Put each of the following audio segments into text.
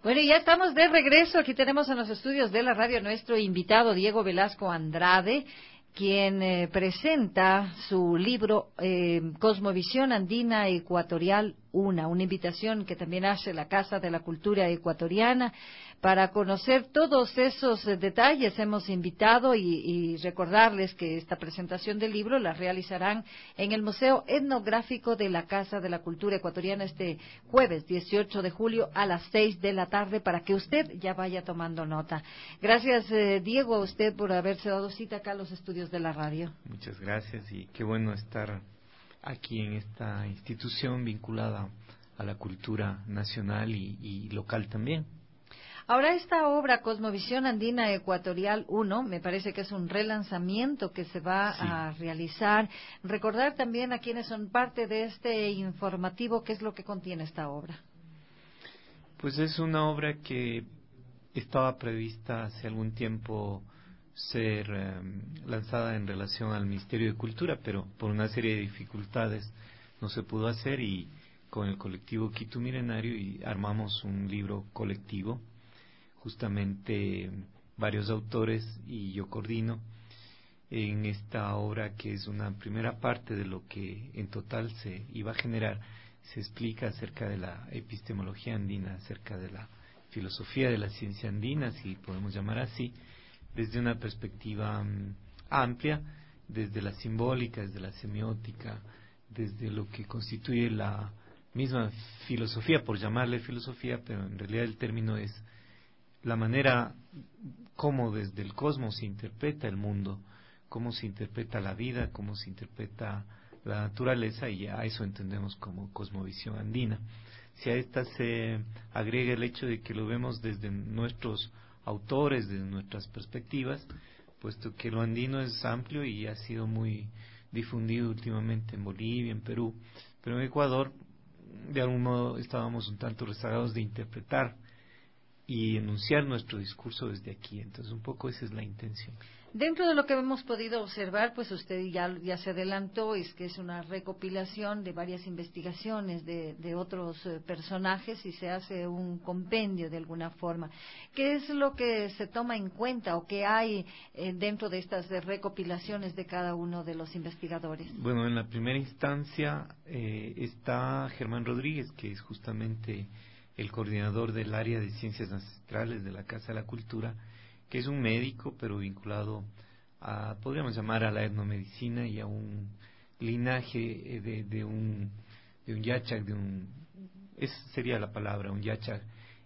Bueno, y ya estamos de regreso. Aquí tenemos en los estudios de la radio nuestro invitado Diego Velasco Andrade, quien presenta su libro Cosmovisión Andina Ecuatorial una invitación que también hace la Casa de la Cultura Ecuatoriana. Para conocer todos esos detalles hemos invitado y recordarles que esta presentación del libro la realizarán en el Museo Etnográfico de la Casa de la Cultura Ecuatoriana este jueves 18 de julio a las 6 de la tarde para que usted ya vaya tomando nota. Gracias, Diego, a usted por haberse dado cita acá a los estudios de la radio. Muchas gracias y qué bueno estar aquí en esta institución vinculada a la cultura nacional y local también. Ahora, esta obra, Cosmovisión Andina Ecuatorial 1, me parece que es un relanzamiento que se va a realizar. Recordar también a quienes son parte de este informativo, ¿qué es lo que contiene esta obra? Pues es una obra que estaba prevista hace algún tiempo ser lanzada en relación al Ministerio de Cultura, pero por una serie de dificultades no se pudo hacer y con el colectivo Quito Milenario y armamos un libro colectivo, justamente varios autores y yo coordino en esta obra que es una primera parte de lo que en total se iba a generar. Se explica acerca de la epistemología andina, acerca de la filosofía de la ciencia andina, si podemos llamar así, desde una perspectiva amplia, desde la simbólica, desde la semiótica, desde lo que constituye la misma filosofía, por llamarle filosofía, pero en realidad el término es la manera como desde el cosmos se interpreta el mundo, cómo se interpreta la vida, cómo se interpreta la naturaleza, y a eso entendemos como cosmovisión andina. Si a esta se agrega el hecho de que lo vemos desde nuestros autores, desde nuestras perspectivas, puesto que lo andino es amplio y ha sido muy difundido últimamente en Bolivia, en Perú, pero en Ecuador de algún modo estábamos un tanto rezagados de interpretar y enunciar nuestro discurso desde aquí. Entonces un poco esa es la intención. Dentro de lo que hemos podido observar, pues usted ya se adelantó, es que es una recopilación de varias investigaciones de otros personajes y se hace un compendio de alguna forma. ¿Qué es lo que se toma en cuenta o qué hay dentro de estas recopilaciones de cada uno de los investigadores? Bueno, en la primera instancia está Germán Rodríguez, que es justamente el coordinador del área de ciencias ancestrales de la Casa de la Cultura, que es un médico, pero vinculado a, podríamos llamar, a la etnomedicina y a un linaje de un yachak, esa sería la palabra, un yachak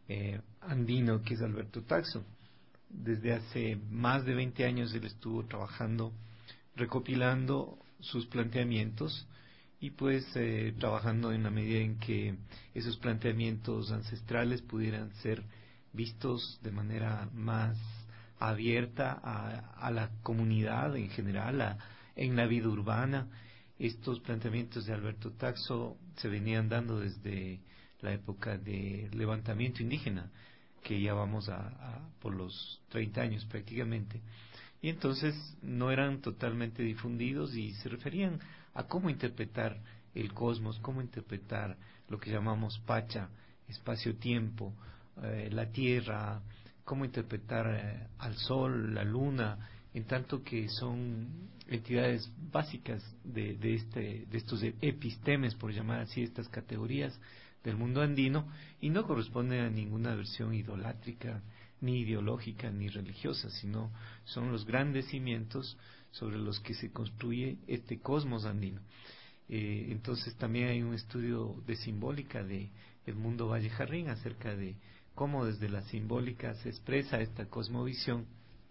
andino, que es Alberto Taxo. Desde hace más de 20 años él estuvo trabajando, recopilando sus planteamientos y pues trabajando en la medida en que esos planteamientos ancestrales pudieran ser vistos de manera más abierta a la comunidad en general, en la vida urbana. Estos planteamientos de Alberto Taxo se venían dando desde la época del levantamiento indígena, que ya vamos por los 30 años prácticamente, y entonces no eran totalmente difundidos y se referían a cómo interpretar el cosmos, cómo interpretar lo que llamamos Pacha, espacio-tiempo, la Tierra, cómo interpretar al Sol, la Luna, en tanto que son entidades básicas de estos epistemes, por llamar así, estas categorías del mundo andino, y no corresponden a ninguna versión idolátrica, ni ideológica, ni religiosa, sino son los grandes cimientos sobre los que se construye este cosmos andino. Entonces también hay un estudio de simbólica de Edmundo Valle Jarrín acerca de cómo desde la simbólica se expresa esta cosmovisión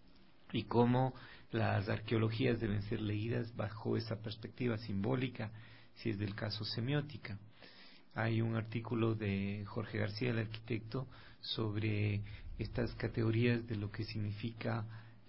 y cómo las arqueologías deben ser leídas bajo esa perspectiva simbólica, si es del caso semiótica. Hay un artículo de Jorge García, el arquitecto, sobre estas categorías de lo que significa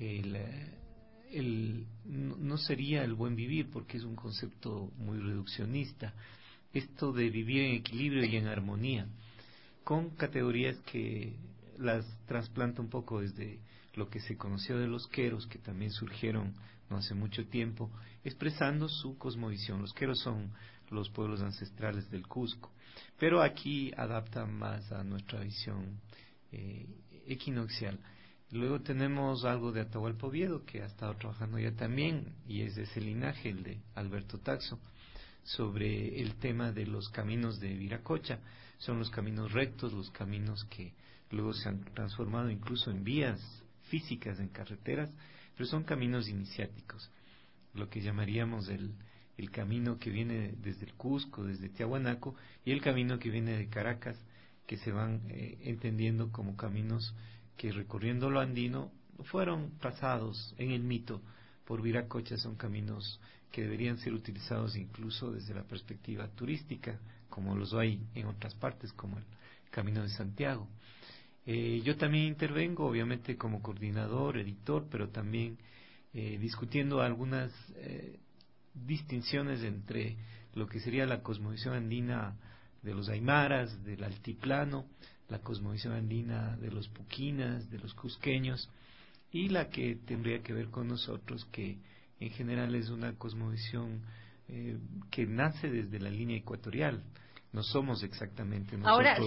no sería el buen vivir, porque es un concepto muy reduccionista, esto de vivir en equilibrio y en armonía, con categorías que las trasplanta un poco desde lo que se conoció de los queros, que también surgieron no hace mucho tiempo, expresando su cosmovisión. Los queros son los pueblos ancestrales del Cusco, pero aquí adapta más a nuestra visión equinoccial. Luego tenemos algo de Atahualpa Oviedo, que ha estado trabajando ya también, y es de ese linaje, el de Alberto Taxo, sobre el tema de los caminos de Viracocha. Son los caminos rectos, los caminos que luego se han transformado incluso en vías físicas, en carreteras, pero son caminos iniciáticos, lo que llamaríamos el camino que viene desde el Cusco, desde Tiahuanaco, y el camino que viene de Caracas, que se van entendiendo como caminos que, recorriendo lo andino, fueron trazados en el mito por Viracocha. Son caminos que deberían ser utilizados incluso desde la perspectiva turística, como los hay en otras partes, como el Camino de Santiago. Yo también intervengo, obviamente, como coordinador, editor, pero también discutiendo algunas distinciones entre lo que sería la cosmovisión andina de los aymaras, del altiplano, la cosmovisión andina de los puquinas, de los cusqueños, y la que tendría que ver con nosotros, que en general es una cosmovisión que nace desde la línea ecuatorial. No somos exactamente nosotros. Ahora,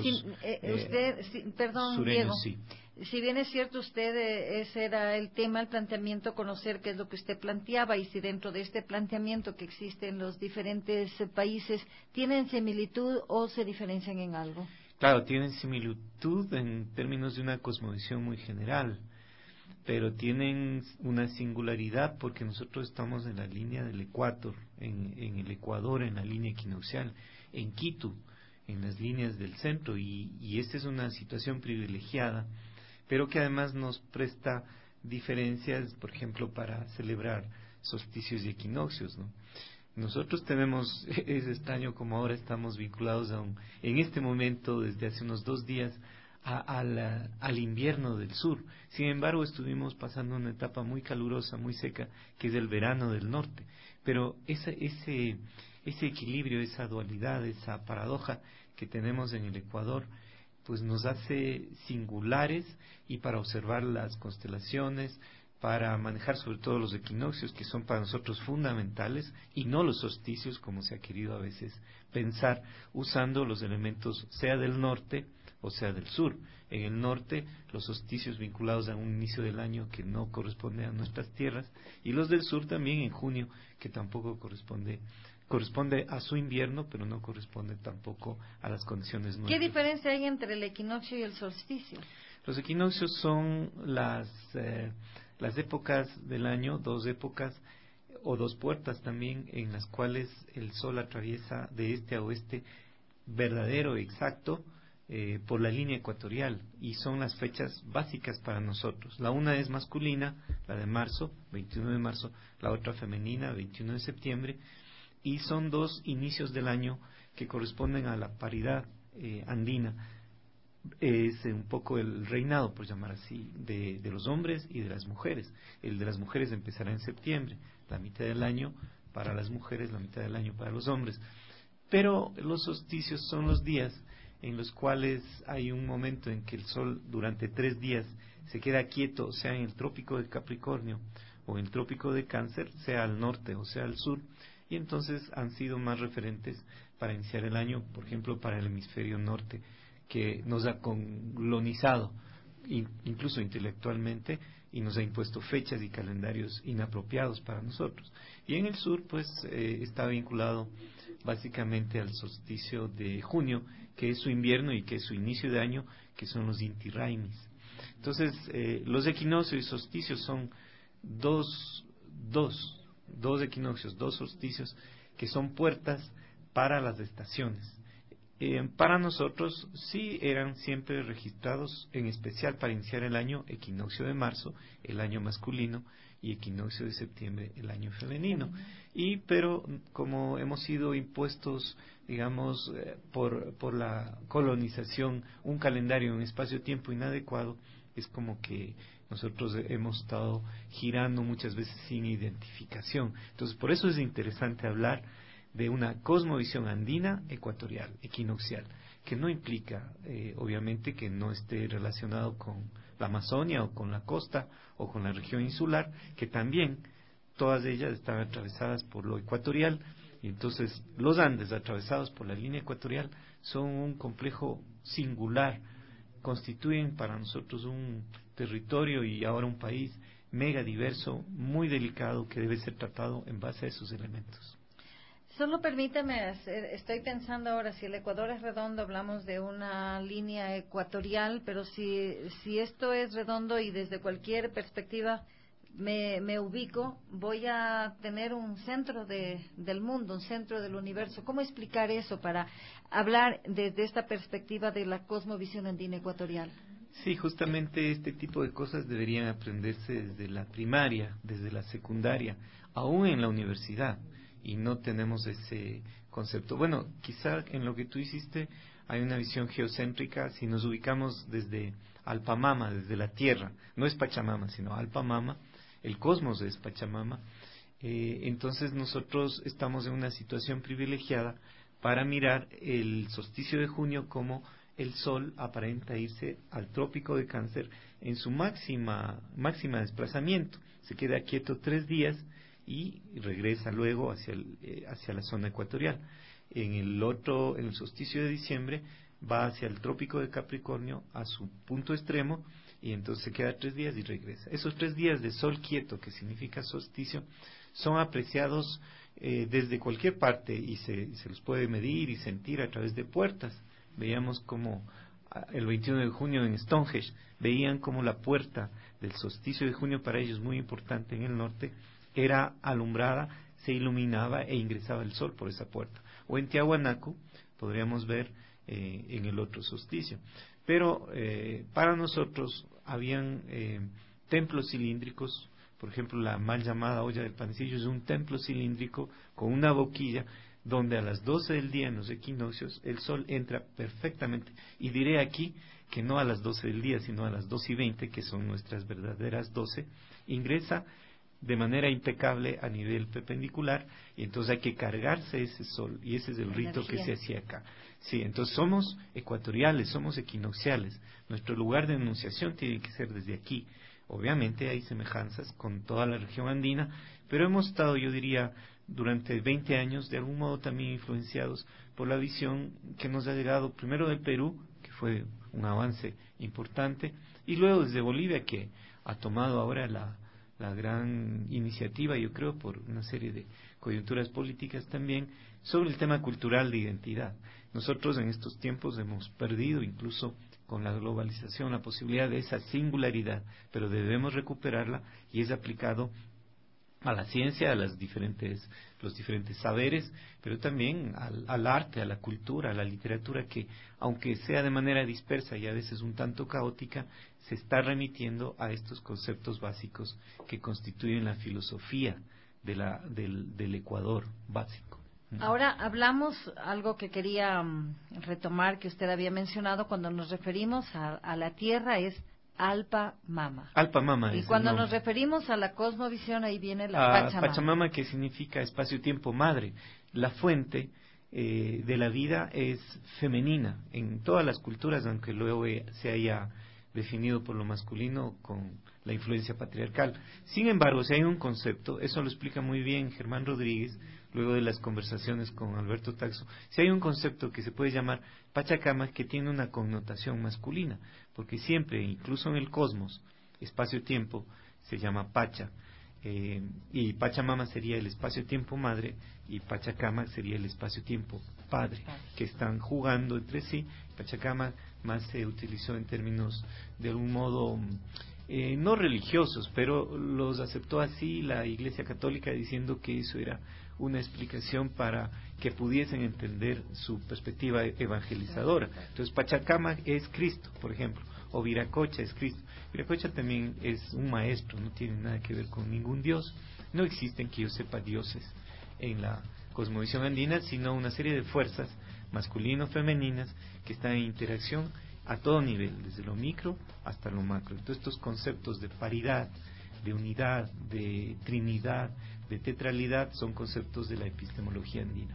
perdón, sureños, Diego, sí. Si bien es cierto, ese era el tema, el planteamiento, conocer qué es lo que usted planteaba, y si dentro de este planteamiento que existe en los diferentes países, ¿tienen similitud o se diferencian en algo? Claro, tienen similitud en términos de una cosmovisión muy general, pero tienen una singularidad porque nosotros estamos en la línea del ecuador, en el Ecuador, en la línea equinoccial, en Quito, en las líneas del centro, y esta es una situación privilegiada, pero que además nos presta diferencias, por ejemplo, para celebrar solsticios y equinoccios, ¿no? Nosotros tenemos, es extraño como ahora estamos vinculados en este momento, desde hace unos 2 días, al invierno del sur. Sin embargo, estuvimos pasando una etapa muy calurosa, muy seca, que es el verano del norte. Pero ese equilibrio, esa dualidad, esa paradoja que tenemos en el Ecuador, pues nos hace singulares, y para observar las constelaciones, para manejar sobre todo los equinoccios, que son para nosotros fundamentales, y no los solsticios, como se ha querido a veces pensar, usando los elementos sea del norte o sea del sur. En el norte, los solsticios vinculados a un inicio del año que no corresponde a nuestras tierras, y los del sur también en junio, que tampoco corresponde a su invierno, pero no corresponde tampoco a las condiciones nuestras. ¿Qué diferencia hay entre el equinoccio y el solsticio? Los equinoccios son las épocas del año, 2 épocas o 2 puertas también, en las cuales el sol atraviesa de este a oeste, verdadero, exacto, por la línea ecuatorial, y son las fechas básicas para nosotros. La una es masculina, la de marzo, 21 de marzo, la otra femenina, 21 de septiembre, y son 2 inicios del año que corresponden a la paridad andina. Es un poco el reinado, por llamar así, de los hombres y de las mujeres. El de las mujeres empezará en septiembre, la mitad del año para las mujeres, la mitad del año para los hombres. Pero los solsticios son los días en los cuales hay un momento en que el sol durante 3 días se queda quieto, sea en el trópico de Capricornio o en el trópico de Cáncer, sea al norte o sea al sur, y entonces han sido más referentes para iniciar el año, por ejemplo, para el hemisferio norte, que nos ha colonizado incluso intelectualmente, y nos ha impuesto fechas y calendarios inapropiados para nosotros. Y en el sur, pues, está vinculado básicamente al solsticio de junio, que es su invierno y que es su inicio de año, que son los Inti Raymis. Entonces, los equinoccios y solsticios son dos equinoccios, 2 solsticios, que son puertas para las estaciones. Para nosotros sí eran siempre registrados, en especial para iniciar el año, equinoccio de marzo, el año masculino, y equinoccio de septiembre, el año femenino. Pero como hemos sido impuestos, digamos, por la colonización, un calendario, un espacio-tiempo inadecuado, es como que nosotros hemos estado girando muchas veces sin identificación. Entonces, por eso es interesante hablar de una cosmovisión andina ecuatorial, equinoccial, que no implica, obviamente, que no esté relacionado con la Amazonia o con la costa o con la región insular, que también todas ellas están atravesadas por lo ecuatorial, y entonces los Andes atravesados por la línea ecuatorial son un complejo singular constituyen para nosotros un territorio y ahora un país mega diverso, muy delicado, que debe ser tratado en base a esos elementos. Solo permítame, estoy pensando ahora, si el Ecuador es redondo, hablamos de una línea ecuatorial, pero si esto es redondo y desde cualquier perspectiva me ubico, voy a tener un centro del mundo, un centro del universo. ¿Cómo explicar eso para hablar desde esta perspectiva de la cosmovisión andina ecuatorial? Sí, justamente este tipo de cosas deberían aprenderse desde la primaria, desde la secundaria, aún en la universidad, y no tenemos ese concepto. Bueno, quizá en lo que tú hiciste hay una visión geocéntrica. Si nos ubicamos desde Alpamama, desde la Tierra, no es Pachamama, sino Alpamama, el cosmos es Pachamama, entonces nosotros estamos en una situación privilegiada para mirar el solsticio de junio como el Sol aparenta irse al trópico de Cáncer en su máxima desplazamiento. Se queda quieto 3 días y regresa luego hacia la zona ecuatorial. En el solsticio de diciembre, va hacia el trópico de Capricornio a su punto extremo, y entonces se queda 3 días y regresa. Esos 3 días de sol quieto, que significa solsticio, son apreciados desde cualquier parte, y se los puede medir y sentir a través de puertas. Veíamos como el 21 de junio en Stonehenge, veían como la puerta del solsticio de junio, para ellos muy importante en el norte, era alumbrada, se iluminaba e ingresaba el sol por esa puerta. O en Tiahuanaco podríamos ver en el otro solsticio. Pero para nosotros habían templos cilíndricos. Por ejemplo, la mal llamada olla del panecillo es un templo cilíndrico con una boquilla donde a las 12 del día en los equinoccios el sol entra perfectamente, y diré aquí que no a las 12 del día, sino a las 2:20, que son nuestras verdaderas 12, ingresa de manera impecable a nivel perpendicular, y entonces hay que cargarse ese sol, y ese es el rito que se hacía acá. Sí, entonces somos ecuatoriales, somos equinocciales, nuestro lugar de enunciación tiene que ser desde aquí. Obviamente hay semejanzas con toda la región andina, pero hemos estado, yo diría, durante 20 años de algún modo también influenciados por la visión que nos ha llegado primero del Perú, que fue un avance importante, y luego desde Bolivia, que ha tomado ahora la gran iniciativa, yo creo, por una serie de coyunturas políticas también, sobre el tema cultural de identidad. Nosotros en estos tiempos hemos perdido, incluso con la globalización, la posibilidad de esa singularidad, pero debemos recuperarla, y es aplicado a la ciencia, a los diferentes saberes, pero también al arte, a la cultura, a la literatura, que aunque sea de manera dispersa y a veces un tanto caótica, se está remitiendo a estos conceptos básicos que constituyen la filosofía del Ecuador básico. Ahora hablamos algo que quería retomar, que usted había mencionado cuando nos referimos a la Tierra, es Alpamama. Alpamama y es cuando el nombre. nos referimos a la cosmovisión, ahí viene la Pachamama. Pachamama, que significa espacio-tiempo madre. La fuente de la vida es femenina en todas las culturas, aunque luego se haya definido por lo masculino con la influencia patriarcal. Sin embargo, si hay un concepto, eso lo explica muy bien Germán Rodríguez, luego de las conversaciones con Alberto Taxo, si hay un concepto que se puede llamar Pachacama, que tiene una connotación masculina, porque siempre, incluso en el cosmos, espacio-tiempo, se llama Pacha, y Pachamama sería el espacio-tiempo madre, y Pachacama sería el espacio-tiempo padre, que están jugando entre sí. Pachacama más se utilizó en términos de algún modo no religiosos, pero los aceptó así la Iglesia Católica, diciendo que eso era una explicación para que pudiesen entender su perspectiva evangelizadora. Entonces Pachacama es Cristo, por ejemplo, o Viracocha es Cristo. Viracocha también es un maestro, no tiene nada que ver con ningún dios. No existen, que yo sepa, dioses en la cosmovisión andina, sino una serie de fuerzas masculino-femeninas que están en interacción a todo nivel, desde lo micro hasta lo macro. Entonces estos conceptos de paridad, de unidad, de trinidad, de tetralidad, son conceptos de la epistemología andina.